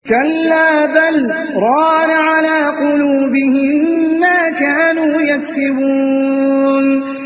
كلا بل ران على قلوبهم ما كانوا يكسبون